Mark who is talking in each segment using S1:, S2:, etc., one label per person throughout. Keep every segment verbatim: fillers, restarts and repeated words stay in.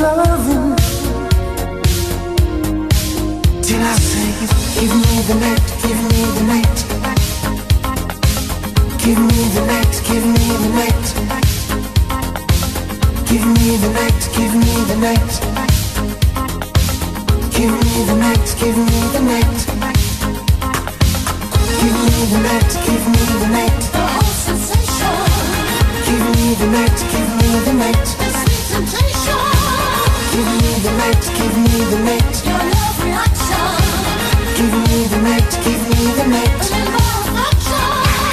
S1: loving till I say, give me the night, give me the night, give me the night, give me the night, give me the night, give me the night, give me the night, give me the night, give me the night, give me the night,
S2: The whole sensation.
S1: give me the night, give me the night,
S2: The sweet temptation.
S1: give me the night, give me the night,
S2: Your love reaction.
S1: give me the night, give me the night.
S2: An involved action.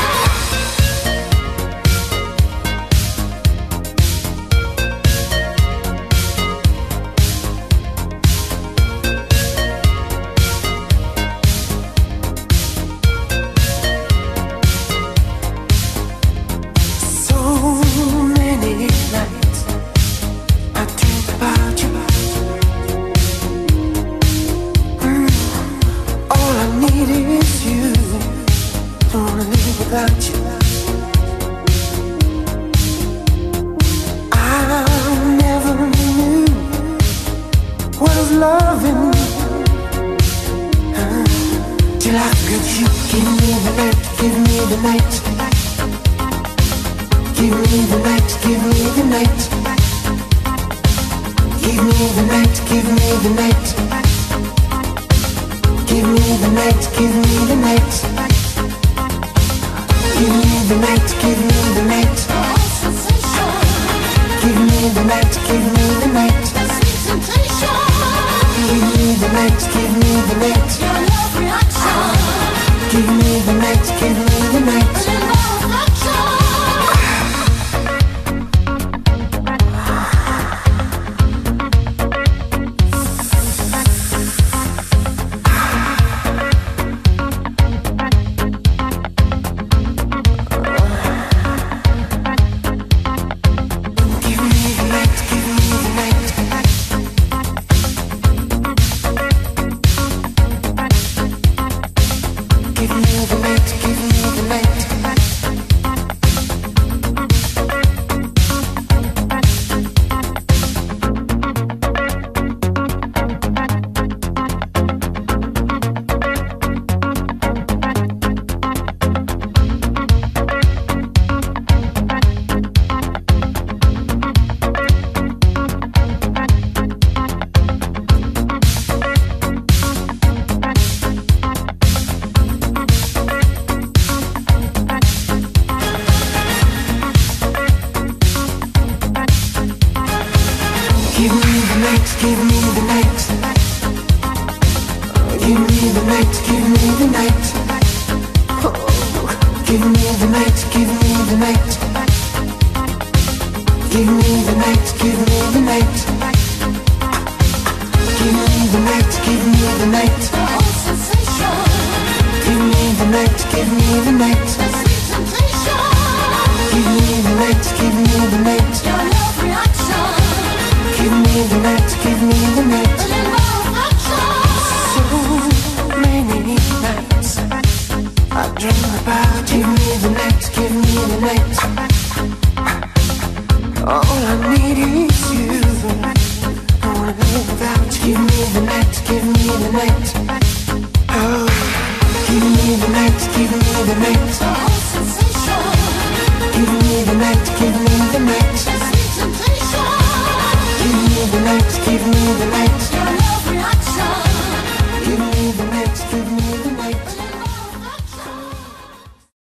S1: So many nights I dream about you. Mm. All I need is you. Don't wanna live without you. I never knew what was loving uh, till I got you. Give me the night, give me the night. Give me the night, give me the night. Give me the night, give me the night. Give me the night, give me the night. Give me the night, give me the night.
S2: The whole sensation.
S1: Give me the night, give me the night.
S2: The sweet temptation.
S1: Give me the night, give me the night.
S2: Your love reaction.
S1: Give me the night, give me the night.
S2: An involved action.
S1: Give me the night, give me the night. Give me the night, give me the night. Give me the night, give me the night. Give me the night, give me the night. Oh, give me the night, give me the night. Give me the night, give me the night. Give me the night, give me the night.
S2: The whole sensation.
S1: Give me the night, give me the night.
S2: The sweet temptation.
S1: Give me the night, give me the night.
S2: Your love reaction.
S1: Give me the night, give me the night.
S2: An involved action.
S1: So many nights I dream about you. Give me the night, give me the night. All I need is you. I wanna live without you. Give me the night, give me the night. Oh, give me the night, give me the night.
S2: The whole sensation.
S1: Give me the night, give me the night.
S2: The sweet temptation.
S1: Give me the night, give me the night.
S2: Your